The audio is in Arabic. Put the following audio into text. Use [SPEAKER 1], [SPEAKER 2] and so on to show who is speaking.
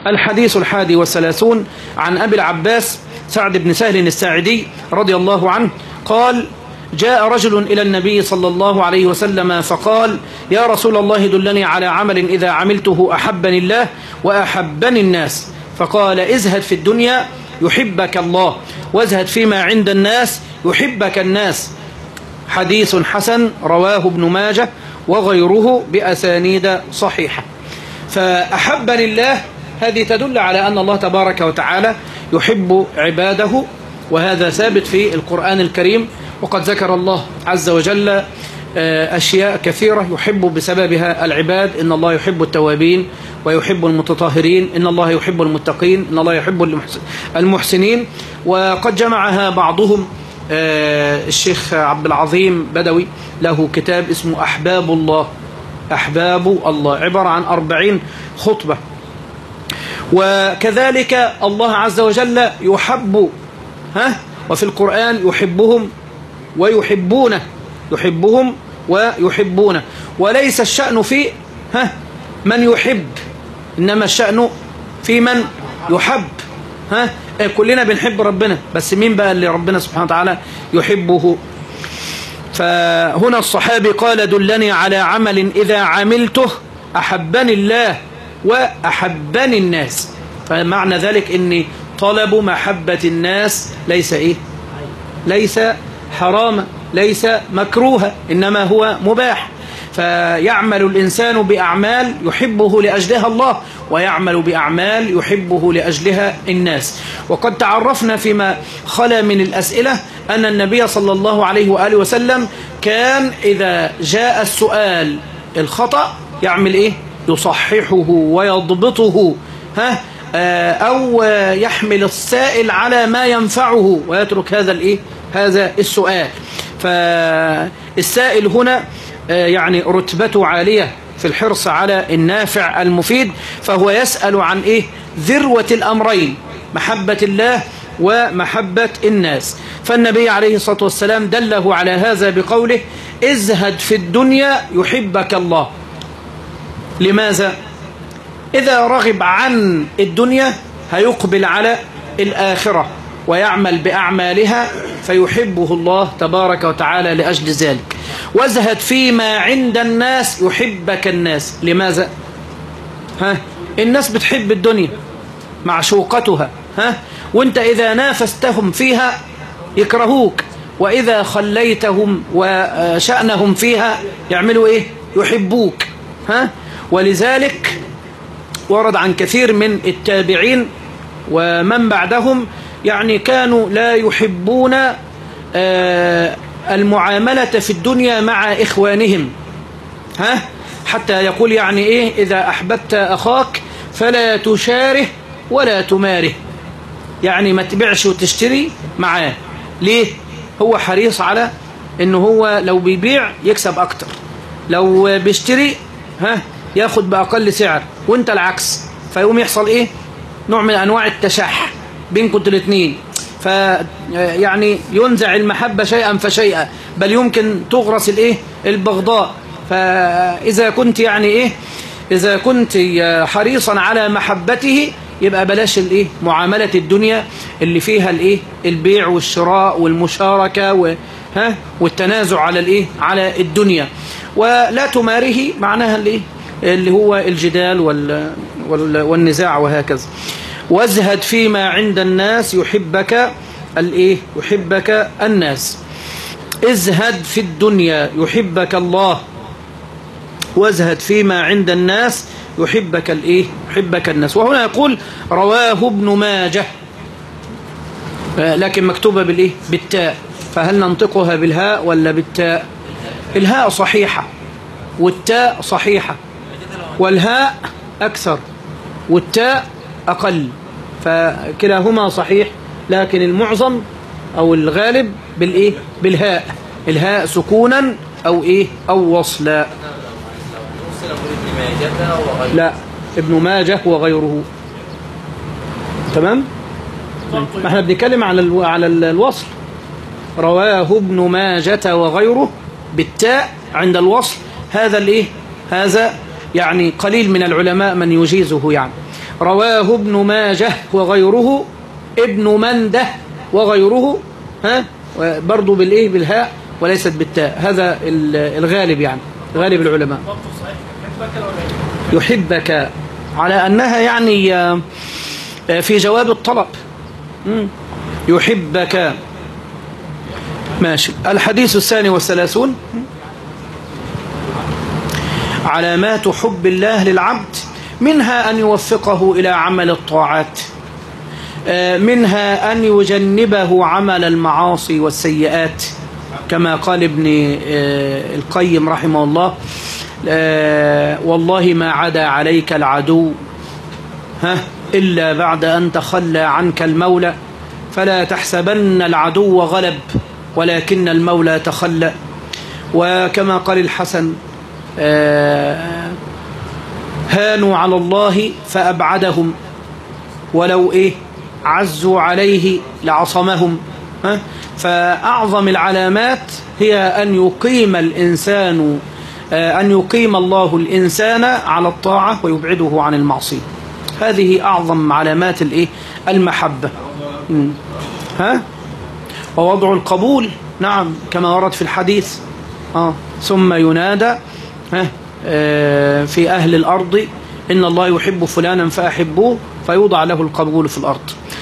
[SPEAKER 1] الحديث 31 عن أبي العباس سعد بن سهل الساعدي رضي الله عنه قال: جاء رجل إلى النبي صلى الله عليه وسلم فقال: يا رسول الله دلني على عمل إذا عملته أحبني الله وأحبني الناس. فقال: ازهد في الدنيا يحبك الله، وازهد فيما عند الناس يحبك الناس. حديث حسن رواه ابن ماجه وغيره بأسانيد صحيحة. فأحبني الله هذه تدل على أن الله تبارك وتعالى يحب عباده، وهذا ثابت في القرآن الكريم. وقد ذكر الله عز وجل أشياء كثيرة يحب بسببها العباد. إن الله يحب التوابين ويحب المتطهرين، إن الله يحب المتقين، إن الله يحب المحسنين. وقد جمعها بعضهم، الشيخ عبد العظيم بدوي له كتاب اسمه أحباب الله، أحباب الله، عبارة عن 40 خطبة. وكذلك الله عز وجل يحب، وفي القرآن يحبهم ويحبونه، يحبهم ويحبونه. وليس الشأن في من يحب، إنما الشأن في من يحب. كلنا بنحب ربنا، بس مين بقى اللي ربنا سبحانه وتعالى يحبه؟ فهنا الصحابي قال: دلني على عمل إذا عملته أحبني الله وأحبني الناس. فمعنى ذلك أن طلب محبة الناس ليس ليس حراما، ليس مكروها، إنما هو مباح. فيعمل الإنسان بأعمال يحبه لأجلها الله، ويعمل بأعمال يحبه لأجلها الناس. وقد تعرفنا فيما خلا من الأسئلة أن النبي صلى الله عليه وآله وسلم كان إذا جاء السؤال الخطأ يعمل يصححه ويضبطه، أو يحمل السائل على ما ينفعه ويترك هذا السؤال. فالسائل هنا يعني رتبته عالية في الحرص على النافع المفيد، فهو يسأل عن ذروة الأمرين، محبة الله ومحبة الناس. فالنبي عليه الصلاة والسلام دله على هذا بقوله: ازهد في الدنيا يحبك الله. لماذا؟ إذا رغب عن الدنيا هيقبل على الآخرة ويعمل بأعمالها فيحبه الله تبارك وتعالى لأجل ذلك. وازهد فيما عند الناس يحبك الناس. لماذا؟ الناس بتحب الدنيا، معشوقتها، وانت إذا نافستهم فيها يكرهوك، وإذا خليتهم وشأنهم فيها يعملوا يحبوك. ولذلك ورد عن كثير من التابعين ومن بعدهم يعني كانوا لا يحبون المعاملة في الدنيا مع إخوانهم، حتى يقول يعني إذا أحببت أخاك فلا تشاره ولا تماره، يعني ما تبيعش وتشتري معاه. ليه؟ هو حريص على إنه هو لو بيبيع يكسب أكتر، لو بيشتري ياخد بأقل سعر، وانت العكس، فيقوم يحصل نوع من أنواع التشاح بينكم الاثنين. فيعني ينزع المحبة شيئا فشيئا، بل يمكن تغرس البغضاء. فإذا كنت يعني إذا كنت حريصا على محبته يبقى بلاش معاملة الدنيا اللي فيها البيع والشراء والمشاركة والتنازع على الدنيا. ولا تماره معناها اللي هو الجدال والنزاع وهكذا. وازهد فيما عند الناس يحبك يحبك الناس. ازهد في الدنيا يحبك الله، وازهد فيما عند الناس يحبك يحبك الناس. وهنا يقول رواه ابن ماجه، لكن مكتوبة بالتاء، فهل ننطقها بالهاء ولا بالتاء؟ الهاء صحيحة والتاء صحيحة، والهاء أكثر والتاء أقل، فكلاهما صحيح، لكن المعظم أو الغالب بالهاء، الهاء سكونا أو وصلا. لا، ابن ماجه وغيره. تمام؟ ما احنا بنتكلم على الوصل. رواه ابن ماجه وغيره بالتاء عند الوصل. هذا هذا يعني قليل من العلماء من يجيزه يعني. رواه ابن ماجه وغيره، ابن منده وغيره، برضو بالإيه بالهاء وليست بالتاء، هذا الغالب يعني غالب العلماء. يحبك على أنها يعني في جواب الطلب. يحبك. ماشي. الحديث 32 علامات حب الله للعبد، منها أن يوفقه إلى عمل الطاعات، منها أن يجنبه عمل المعاصي والسيئات، كما قال ابن القيم رحمه الله: والله ما عدا عليك العدو إلا بعد أن تخلى عنك المولى، فلا تحسبن العدو غلب ولكن المولى تخلى. وكما قال الحسن: هانوا على الله فأبعدهم، ولو عزوا عليه لعصمهم. فأعظم العلامات هي أن يقيم الله الإنسان على الطاعة ويبعده عن المعصية. هذه أعظم علامات المحبة. ووضع القبول، نعم، كما ورد في الحديث: ثم ينادى في أهل الأرض إن الله يحب فلانا فأحبوه، فيوضع له القبول في الأرض.